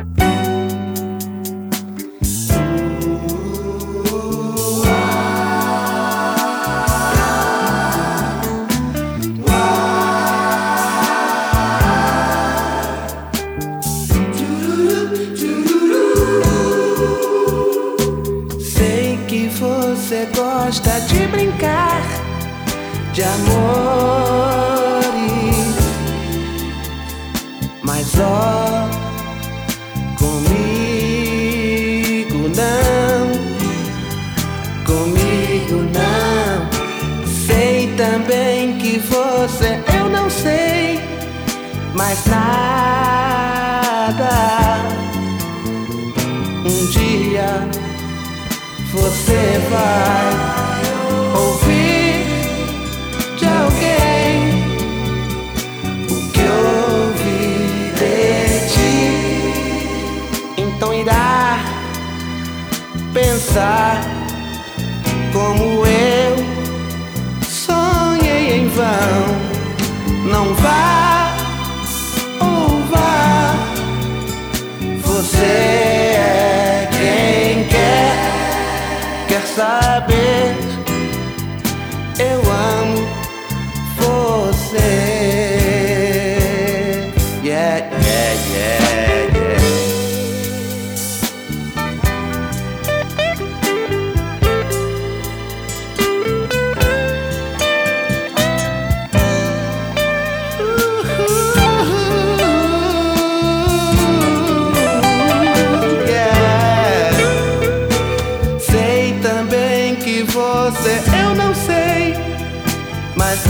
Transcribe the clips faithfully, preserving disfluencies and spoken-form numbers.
Você gosta de brincar de amores, mas ó, comigo não, comigo não. Sei também que você, eu não sei mais nada. Um dia você vai ouvir de alguém o que ouvi de ti. Então irá pensar como eu sonhei em vão. Não vá ou vá, você é quem quer. Quer saber? Eu amo você. Yeah, yeah, yeah, yeah. Você, eu não sei mais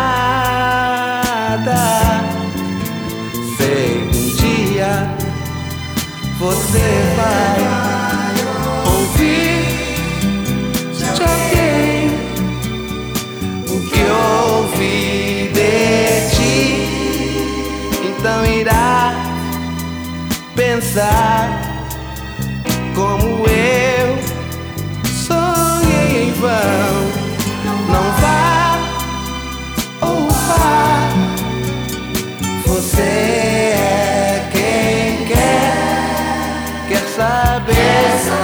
nada. Sei que um dia você vai ouvir de alguém o que ouvi de ti. Então irá pensar como eu sonhei em vão. Não vá ou vá, você é quem quer. Quer saber?